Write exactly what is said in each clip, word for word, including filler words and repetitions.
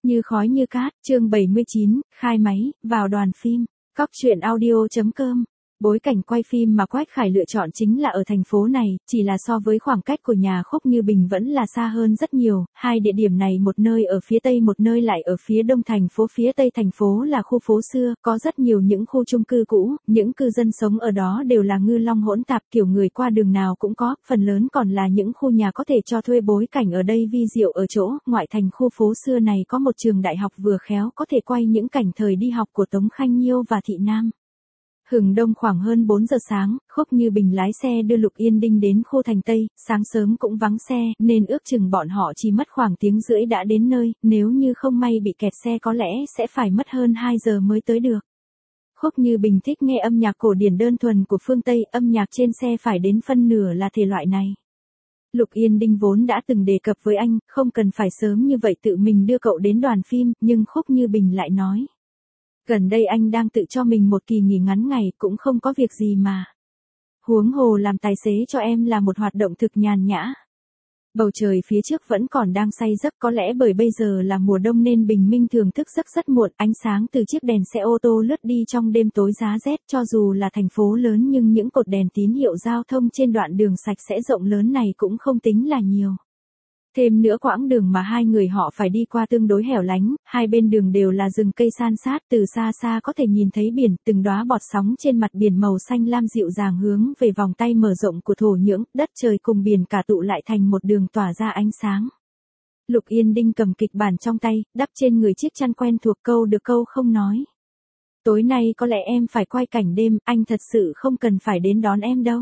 Như khói như cát, chương bảy mươi chín, khai máy, vào đoàn phim. Cóc truyện audio chấm com. Bối cảnh quay phim mà Quách Khải lựa chọn chính là ở thành phố này, chỉ là so với khoảng cách của nhà Khúc Như Bình vẫn là xa hơn rất nhiều, hai địa điểm này một nơi ở phía tây một nơi lại ở phía đông thành phố. Phía tây thành phố là khu phố xưa, có rất nhiều những khu chung cư cũ, những cư dân sống ở đó đều là ngư long hỗn tạp, kiểu người qua đường nào cũng có, phần lớn còn là những khu nhà có thể cho thuê. Bối cảnh ở đây vi diệu ở chỗ, ngoại thành khu phố xưa này có một trường đại học vừa khéo có thể quay những cảnh thời đi học của Tống Khanh Nhiêu và Thị Nam. Hừng đông khoảng hơn bốn giờ sáng, Khúc Như Bình lái xe đưa Lục Yên Đinh đến khu thành Tây, sáng sớm cũng vắng xe, nên ước chừng bọn họ chỉ mất khoảng tiếng rưỡi đã đến nơi, nếu như không may bị kẹt xe có lẽ sẽ phải mất hơn hai giờ mới tới được. Khúc Như Bình thích nghe âm nhạc cổ điển đơn thuần của phương Tây, âm nhạc trên xe phải đến phân nửa là thể loại này. Lục Yên Đinh vốn đã từng đề cập với anh, không cần phải sớm như vậy tự mình đưa cậu đến đoàn phim, nhưng Khúc Như Bình lại nói. Gần đây anh đang tự cho mình một kỳ nghỉ ngắn ngày, cũng không có việc gì mà. Huống hồ làm tài xế cho em là một hoạt động thực nhàn nhã. Bầu trời phía trước vẫn còn đang say giấc, có lẽ bởi bây giờ là mùa đông nên Bình Minh thường thức giấc rất muộn, ánh sáng từ chiếc đèn xe ô tô lướt đi trong đêm tối giá rét. Cho dù là thành phố lớn nhưng những cột đèn tín hiệu giao thông trên đoạn đường sạch sẽ rộng lớn này cũng không tính là nhiều. Thêm nữa quãng đường mà hai người họ phải đi qua tương đối hẻo lánh, hai bên đường đều là rừng cây san sát, từ xa xa có thể nhìn thấy biển, từng đóa bọt sóng trên mặt biển màu xanh lam dịu dàng hướng về vòng tay mở rộng của thổ nhưỡng, đất trời cùng biển cả tụ lại thành một đường tỏa ra ánh sáng. Lục Yên Đinh cầm kịch bản trong tay, đắp trên người chiếc chăn quen thuộc, câu được câu không nói. Tối nay có lẽ em phải quay cảnh đêm, anh thật sự không cần phải đến đón em đâu.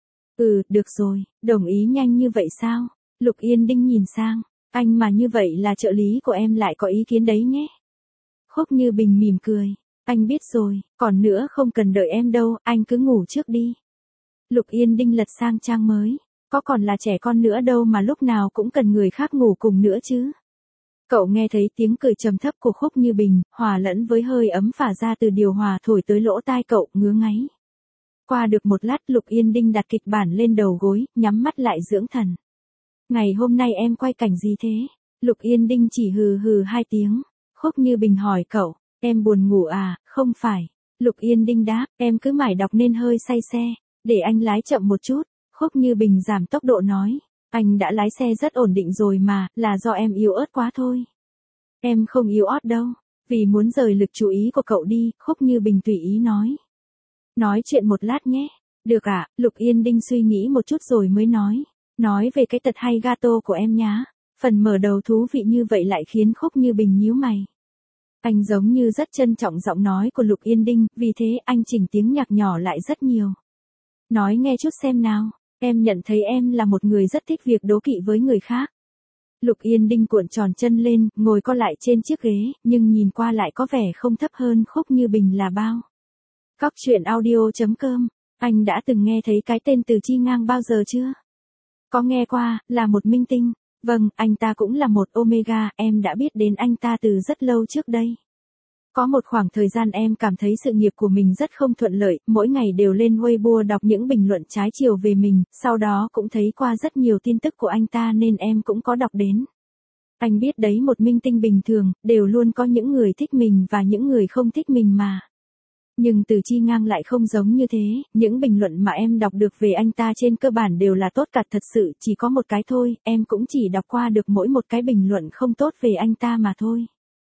Ừ, được rồi, đồng ý nhanh như vậy sao? Lục Yên Đinh nhìn sang, anh mà như vậy là trợ lý của em lại có ý kiến đấy nhé. Khúc Như Bình mỉm cười, anh biết rồi, còn nữa không cần đợi em đâu, anh cứ ngủ trước đi. Lục Yên Đinh lật sang trang mới, có còn là trẻ con nữa đâu mà lúc nào cũng cần người khác ngủ cùng nữa chứ. Cậu nghe thấy tiếng cười trầm thấp của Khúc Như Bình, hòa lẫn với hơi ấm phả ra từ điều hòa thổi tới lỗ tai cậu, ngứa ngáy. Qua được một lát Lục Yên Đinh đặt kịch bản lên đầu gối, nhắm mắt lại dưỡng thần. Ngày hôm nay em quay cảnh gì thế? Lục Yên Đinh chỉ hừ hừ hai tiếng. Khúc Như Bình hỏi cậu, em buồn ngủ à? Không phải. Lục Yên Đinh đáp, em cứ mải đọc nên hơi say xe. Để anh lái chậm một chút. Khúc Như Bình giảm tốc độ nói, anh đã lái xe rất ổn định rồi mà, là do em yếu ớt quá thôi. Em không yếu ớt đâu. Vì muốn rời lực chú ý của cậu đi, Khúc Như Bình tùy ý nói. Nói chuyện một lát nhé. Được ạ, à? Lục Yên Đinh suy nghĩ một chút rồi mới nói. Nói về cái tật hay gato của em nhá. Phần mở đầu thú vị như vậy lại khiến Khúc Như Bình nhíu mày. Anh giống như rất trân trọng giọng nói của Lục Yên Đinh, vì thế anh chỉnh tiếng nhạc nhỏ lại rất nhiều. Nói nghe chút xem nào, em nhận thấy em là một người rất thích việc đố kỵ với người khác. Lục Yên Đinh cuộn tròn chân lên, ngồi co lại trên chiếc ghế, nhưng nhìn qua lại có vẻ không thấp hơn Khúc Như Bình là bao. Cóc truyện audio chấm com, anh đã từng nghe thấy cái tên Từ Chi Ngang bao giờ chưa? Có nghe qua, là một minh tinh. Vâng, anh ta cũng là một Omega, em đã biết đến anh ta từ rất lâu trước đây. Có một khoảng thời gian em cảm thấy sự nghiệp của mình rất không thuận lợi, mỗi ngày đều lên Weibo đọc những bình luận trái chiều về mình, sau đó cũng thấy qua rất nhiều tin tức của anh ta nên em cũng có đọc đến. Anh biết đấy, một minh tinh bình thường, đều luôn có những người thích mình và những người không thích mình mà. Nhưng Từ Chi Ngang lại không giống như thế, những bình luận mà em đọc được về anh ta trên cơ bản đều là tốt cả, thật sự chỉ có một cái thôi, em cũng chỉ đọc qua được mỗi một cái bình luận không tốt về anh ta mà thôi.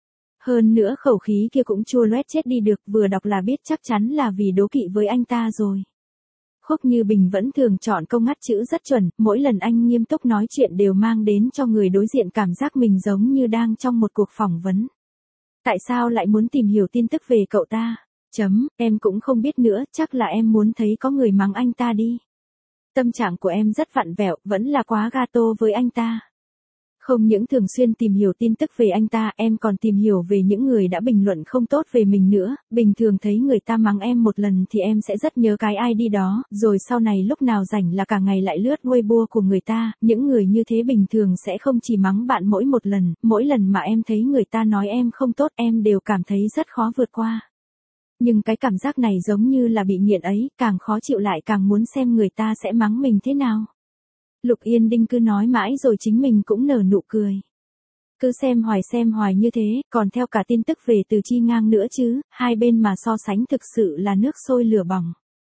Hơn nữa khẩu khí kia cũng chua loét chết đi được, vừa đọc là biết chắc chắn là vì đố kỵ với anh ta rồi. Khúc Như Bình vẫn thường chọn câu ngắt chữ rất chuẩn, mỗi lần anh nghiêm túc nói chuyện đều mang đến cho người đối diện cảm giác mình giống như đang trong một cuộc phỏng vấn. Tại sao lại muốn tìm hiểu tin tức về cậu ta? Chấm, em cũng không biết nữa, chắc là em muốn thấy có người mắng anh ta đi. Tâm trạng của em rất vặn vẹo, vẫn là quá gato với anh ta. Không những thường xuyên tìm hiểu tin tức về anh ta, em còn tìm hiểu về những người đã bình luận không tốt về mình nữa. Bình thường thấy người ta mắng em một lần thì em sẽ rất nhớ cái i đê đó, rồi sau này lúc nào rảnh là cả ngày lại lướt Weibo của người ta. Những người như thế bình thường sẽ không chỉ mắng bạn mỗi một lần, mỗi lần mà em thấy người ta nói em không tốt em đều cảm thấy rất khó vượt qua. Nhưng cái cảm giác này giống như là bị nghiện ấy, càng khó chịu lại càng muốn xem người ta sẽ mắng mình thế nào. Lục Yên Đinh cứ nói mãi rồi chính mình cũng nở nụ cười. Cứ xem hoài xem hoài như thế, còn theo cả tin tức về Từ Chi Ngang nữa chứ, hai bên mà so sánh thực sự là nước sôi lửa bỏng.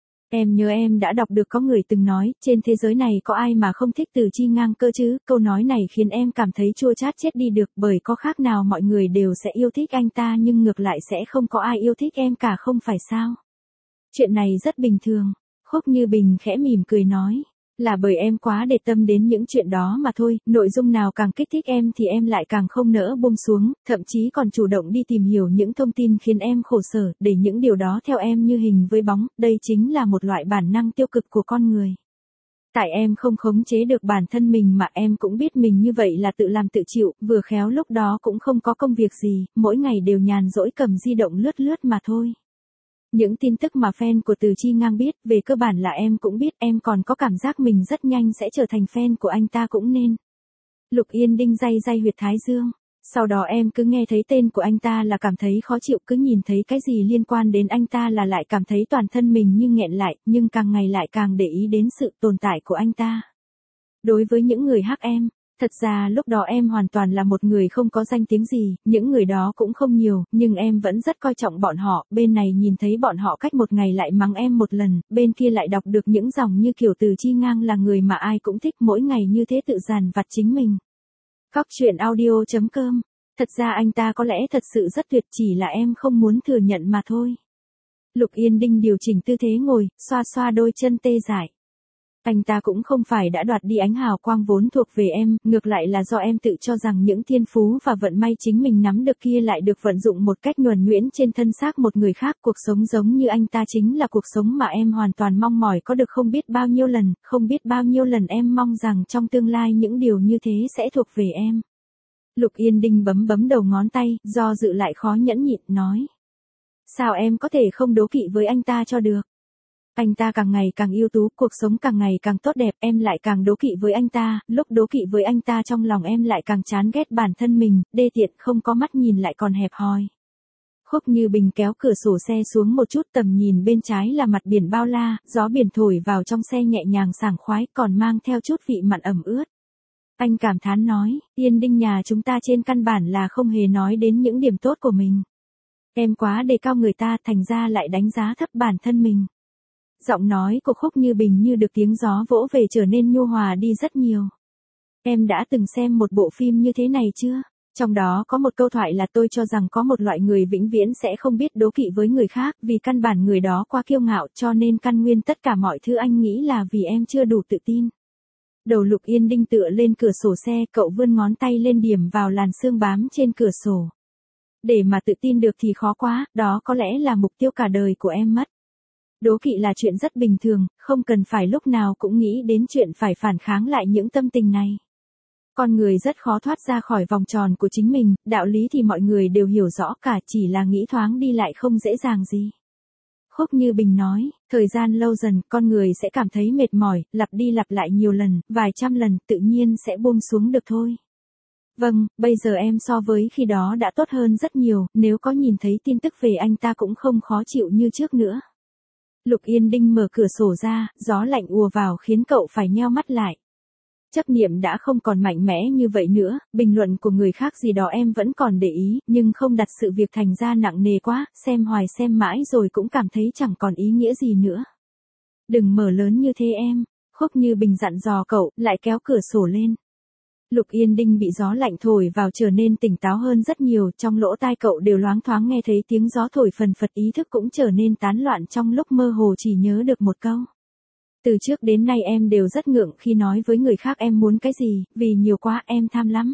Em nhớ em đã đọc được có người từng nói, trên thế giới này có ai mà không thích Từ Chi Ngang cơ chứ, câu nói này khiến em cảm thấy chua chát chết đi được, bởi có khác nào mọi người đều sẽ yêu thích anh ta nhưng ngược lại sẽ không có ai yêu thích em cả không phải sao. Chuyện này rất bình thường, Khúc Như Bình khẽ mỉm cười nói. Là bởi em quá để tâm đến những chuyện đó mà thôi, nội dung nào càng kích thích em thì em lại càng không nỡ buông xuống, thậm chí còn chủ động đi tìm hiểu những thông tin khiến em khổ sở, để những điều đó theo em như hình với bóng, đây chính là một loại bản năng tiêu cực của con người. Tại em không khống chế được bản thân mình mà em cũng biết mình như vậy là tự làm tự chịu, vừa khéo lúc đó cũng không có công việc gì, mỗi ngày đều nhàn rỗi cầm di động lướt lướt mà thôi. Những tin tức mà fan của Từ Chi Ngang biết, về cơ bản là em cũng biết, em còn có cảm giác mình rất nhanh sẽ trở thành fan của anh ta cũng nên. Lục Yên Đinh day day huyệt thái dương. Sau đó em cứ nghe thấy tên của anh ta là cảm thấy khó chịu, cứ nhìn thấy cái gì liên quan đến anh ta là lại cảm thấy toàn thân mình như nghẹn lại, nhưng càng ngày lại càng để ý đến sự tồn tại của anh ta. Đối với những người hắc em, thật ra lúc đó em hoàn toàn là một người không có danh tiếng gì, những người đó cũng không nhiều, nhưng em vẫn rất coi trọng bọn họ, bên này nhìn thấy bọn họ cách một ngày lại mắng em một lần, bên kia lại đọc được những dòng như kiểu Từ Chi Ngang là người mà ai cũng thích, mỗi ngày như thế tự dằn vặt chính mình. Cóc truyện audio chấm com. Thật ra anh ta có lẽ thật sự rất tuyệt, chỉ là em không muốn thừa nhận mà thôi. Lục Yên Đinh điều chỉnh tư thế ngồi, xoa xoa đôi chân tê dại. Anh ta cũng không phải đã đoạt đi ánh hào quang vốn thuộc về em, ngược lại là do em tự cho rằng những thiên phú và vận may chính mình nắm được kia lại được vận dụng một cách nhuần nhuyễn trên thân xác một người khác. Cuộc sống giống như anh ta chính là cuộc sống mà em hoàn toàn mong mỏi có được không biết bao nhiêu lần, không biết bao nhiêu lần em mong rằng trong tương lai những điều như thế sẽ thuộc về em. Lục Yên Đinh bấm bấm đầu ngón tay, do dự lại khó nhẫn nhịn, nói. Sao em có thể không đố kỵ với anh ta cho được? Anh ta càng ngày càng ưu tú, cuộc sống càng ngày càng tốt đẹp, em lại càng đố kỵ với anh ta, lúc đố kỵ với anh ta trong lòng em lại càng chán ghét bản thân mình, đê tiện, không có mắt nhìn lại còn hẹp hòi. Khúc Như Bình kéo cửa sổ xe xuống một chút, tầm nhìn bên trái là mặt biển bao la, gió biển thổi vào trong xe nhẹ nhàng sảng khoái, còn mang theo chút vị mặn ẩm ướt. Anh cảm thán nói, Yên Đinh nhà chúng ta trên căn bản là không hề nói đến những điểm tốt của mình. Em quá đề cao người ta, thành ra lại đánh giá thấp bản thân mình. Giọng nói của Khúc Như Bình như được tiếng gió vỗ về trở nên nhu hòa đi rất nhiều. Em đã từng xem một bộ phim như thế này chưa? Trong đó có một câu thoại là tôi cho rằng có một loại người vĩnh viễn sẽ không biết đố kỵ với người khác, vì căn bản người đó quá kiêu ngạo, cho nên căn nguyên tất cả mọi thứ anh nghĩ là vì em chưa đủ tự tin. Đầu Lục Yên Đinh tựa lên cửa sổ xe, cậu vươn ngón tay lên điểm vào làn sương bám trên cửa sổ. Để mà tự tin được thì khó quá, đó có lẽ là mục tiêu cả đời của em mất. Đố kỵ là chuyện rất bình thường, không cần phải lúc nào cũng nghĩ đến chuyện phải phản kháng lại những tâm tình này. Con người rất khó thoát ra khỏi vòng tròn của chính mình, đạo lý thì mọi người đều hiểu rõ cả, chỉ là nghĩ thoáng đi lại không dễ dàng gì. Khúc Như Bình nói, thời gian lâu dần, con người sẽ cảm thấy mệt mỏi, lặp đi lặp lại nhiều lần, vài trăm lần, tự nhiên sẽ buông xuống được thôi. Vâng, bây giờ em so với khi đó đã tốt hơn rất nhiều, nếu có nhìn thấy tin tức về anh ta cũng không khó chịu như trước nữa. Lục Yên Đinh mở cửa sổ ra, gió lạnh ùa vào khiến cậu phải nheo mắt lại. Chấp niệm đã không còn mạnh mẽ như vậy nữa, bình luận của người khác gì đó em vẫn còn để ý, nhưng không đặt sự việc thành ra nặng nề quá, xem hoài xem mãi rồi cũng cảm thấy chẳng còn ý nghĩa gì nữa. Đừng mở lớn như thế em, Khúc Như Bình dặn dò cậu, lại kéo cửa sổ lên. Lục Yên Đinh bị gió lạnh thổi vào trở nên tỉnh táo hơn rất nhiều, trong lỗ tai cậu đều loáng thoáng nghe thấy tiếng gió thổi phần phật, ý thức cũng trở nên tán loạn trong lúc mơ hồ chỉ nhớ được một câu. Từ trước đến nay em đều rất ngượng khi nói với người khác em muốn cái gì, vì nhiều quá em tham lắm.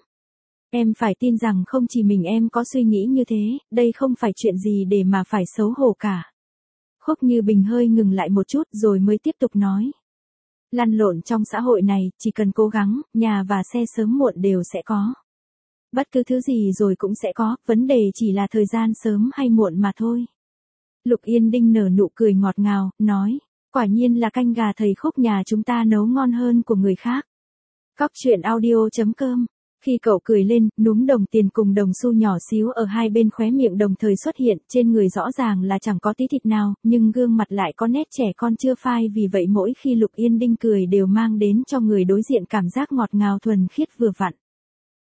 Em phải tin rằng không chỉ mình em có suy nghĩ như thế, đây không phải chuyện gì để mà phải xấu hổ cả. Khúc Như Bình hơi ngừng lại một chút rồi mới tiếp tục nói. Lăn lộn trong xã hội này, chỉ cần cố gắng, nhà và xe sớm muộn đều sẽ có. Bất cứ thứ gì rồi cũng sẽ có, vấn đề chỉ là thời gian sớm hay muộn mà thôi. Lục Yên Đinh nở nụ cười ngọt ngào, nói, quả nhiên là canh gà thầy Khúc nhà chúng ta nấu ngon hơn của người khác. Cóc truyện audio chấm com. Khi cậu cười lên, núm đồng tiền cùng đồng xu nhỏ xíu ở hai bên khóe miệng đồng thời xuất hiện, trên người rõ ràng là chẳng có tí thịt nào, nhưng gương mặt lại có nét trẻ con chưa phai, vì vậy mỗi khi Lục Yên Đinh cười đều mang đến cho người đối diện cảm giác ngọt ngào thuần khiết vừa vặn.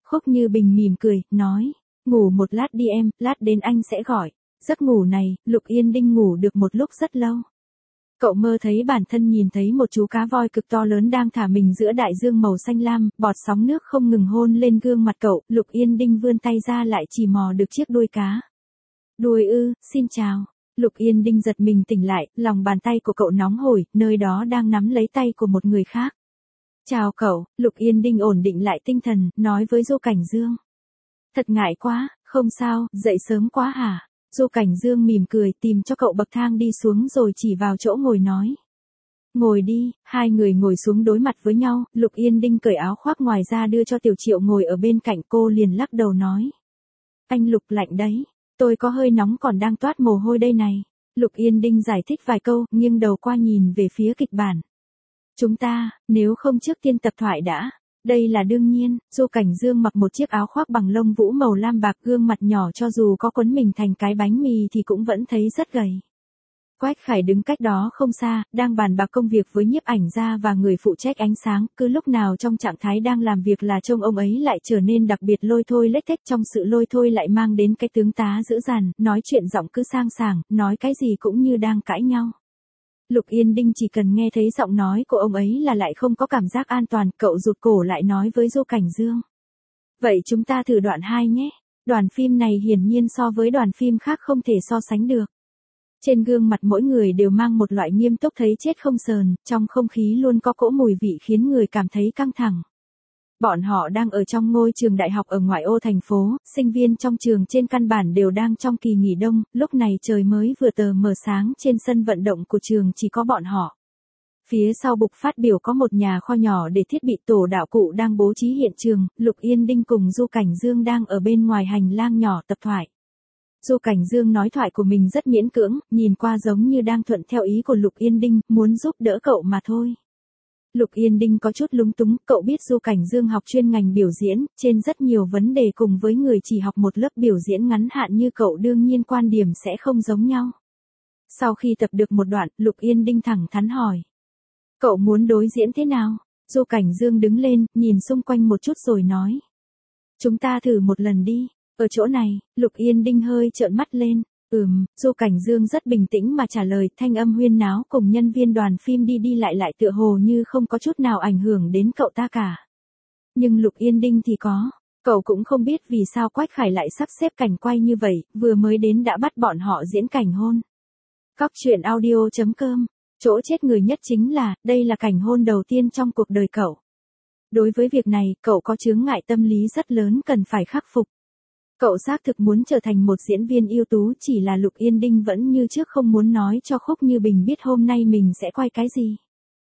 Khúc Như Bình mỉm cười, nói, ngủ một lát đi em, lát đến anh sẽ gọi. Giấc ngủ này, Lục Yên Đinh ngủ được một lúc rất lâu. Cậu mơ thấy bản thân nhìn thấy một chú cá voi cực to lớn đang thả mình giữa đại dương màu xanh lam, bọt sóng nước không ngừng hôn lên gương mặt cậu, Lục Yên Đinh vươn tay ra lại chỉ mò được chiếc đuôi cá. Đuôi ư, xin chào. Lục Yên Đinh giật mình tỉnh lại, lòng bàn tay của cậu nóng hổi, nơi đó đang nắm lấy tay của một người khác. Chào cậu, Lục Yên Đinh ổn định lại tinh thần, nói với Du Cảnh Dương. Thật ngại quá, không sao, dậy sớm quá hả? Du Cảnh Dương mỉm cười tìm cho cậu bậc thang đi xuống rồi chỉ vào chỗ ngồi nói. Ngồi đi, hai người ngồi xuống đối mặt với nhau, Lục Yên Đinh cởi áo khoác ngoài ra đưa cho Tiểu Triệu ngồi ở bên cạnh cô liền lắc đầu nói. Anh Lục lạnh đấy, tôi có hơi nóng còn đang toát mồ hôi đây này. Lục Yên Đinh giải thích vài câu, nghiêng đầu qua nhìn về phía kịch bản. Chúng ta, nếu không trước tiên tập thoại đã. Đây là đương nhiên, Du Cảnh Dương mặc một chiếc áo khoác bằng lông vũ màu lam bạc, gương mặt nhỏ cho dù có quấn mình thành cái bánh mì thì cũng vẫn thấy rất gầy. Quách Khải đứng cách đó không xa, đang bàn bạc công việc với nhiếp ảnh gia và người phụ trách ánh sáng, cứ lúc nào trong trạng thái đang làm việc là trông ông ấy lại trở nên đặc biệt lôi thôi lếch thếch, trong sự lôi thôi lại mang đến cái tướng tá dữ dằn, nói chuyện giọng cứ sang sảng, nói cái gì cũng như đang cãi nhau. Lục Yên Đinh chỉ cần nghe thấy giọng nói của ông ấy là lại không có cảm giác an toàn, cậu rụt cổ lại nói với Du Cảnh Dương. Vậy chúng ta thử đoạn hai nhé. Đoàn phim này hiển nhiên so với đoàn phim khác không thể so sánh được. Trên gương mặt mỗi người đều mang một loại nghiêm túc thấy chết không sờn, trong không khí luôn có cỗ mùi vị khiến người cảm thấy căng thẳng. Bọn họ đang ở trong ngôi trường đại học ở ngoại ô thành phố, sinh viên trong trường trên căn bản đều đang trong kỳ nghỉ đông, lúc này trời mới vừa tờ mờ sáng, trên sân vận động của trường chỉ có bọn họ. Phía sau bục phát biểu có một nhà kho nhỏ để thiết bị tổ đạo cụ đang bố trí hiện trường, Lục Yên Đinh cùng Du Cảnh Dương đang ở bên ngoài hành lang nhỏ tập thoại. Du Cảnh Dương nói thoại của mình rất miễn cưỡng, nhìn qua giống như đang thuận theo ý của Lục Yên Đinh, muốn giúp đỡ cậu mà thôi. Lục Yên Đinh có chút lúng túng, cậu biết Du Cảnh Dương học chuyên ngành biểu diễn, trên rất nhiều vấn đề cùng với người chỉ học một lớp biểu diễn ngắn hạn như cậu đương nhiên quan điểm sẽ không giống nhau. Sau khi tập được một đoạn, Lục Yên Đinh thẳng thắn hỏi. Cậu muốn đối diễn thế nào? Du Cảnh Dương đứng lên, nhìn xung quanh một chút rồi nói. Chúng ta thử một lần đi. Ở chỗ này, Lục Yên Đinh hơi trợn mắt lên. Ừm, Du Cảnh Dương rất bình tĩnh mà trả lời, thanh âm huyên náo cùng nhân viên đoàn phim đi đi lại lại tựa hồ như không có chút nào ảnh hưởng đến cậu ta cả. Nhưng Lục Yên Đinh thì có. Cậu cũng không biết vì sao Quách Khải lại sắp xếp cảnh quay như vậy, vừa mới đến đã bắt bọn họ diễn cảnh hôn. Cóc truyện audio chấm com. Chỗ chết người nhất chính là, đây là cảnh hôn đầu tiên trong cuộc đời cậu. Đối với việc này, cậu có chướng ngại tâm lý rất lớn cần phải khắc phục. Cậu xác thực muốn trở thành một diễn viên ưu tú, chỉ là Lục Yên Đinh vẫn như trước không muốn nói cho Khúc Như Bình biết hôm nay mình sẽ quay cái gì.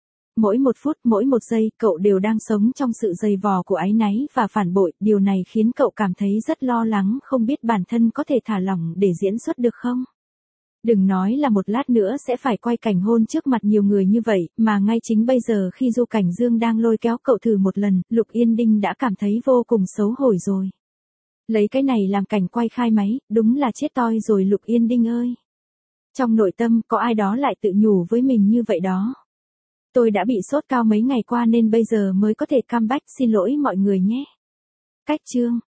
Mỗi một phút, mỗi một giây, cậu đều đang sống trong sự dày vò của áy náy và phản bội, điều này khiến cậu cảm thấy rất lo lắng, không biết bản thân có thể thả lỏng để diễn xuất được không. Đừng nói là một lát nữa sẽ phải quay cảnh hôn trước mặt nhiều người như vậy, mà ngay chính bây giờ khi Du Cảnh Dương đang lôi kéo cậu thử một lần, Lục Yên Đinh đã cảm thấy vô cùng xấu hổ rồi. Lấy cái này làm cảnh quay khai máy, đúng là chết toi rồi Lục Yên Đinh ơi. Trong nội tâm có ai đó lại tự nhủ với mình như vậy đó. Tôi đã bị sốt cao mấy ngày qua nên bây giờ mới có thể comeback, xin lỗi mọi người nhé. Cách chương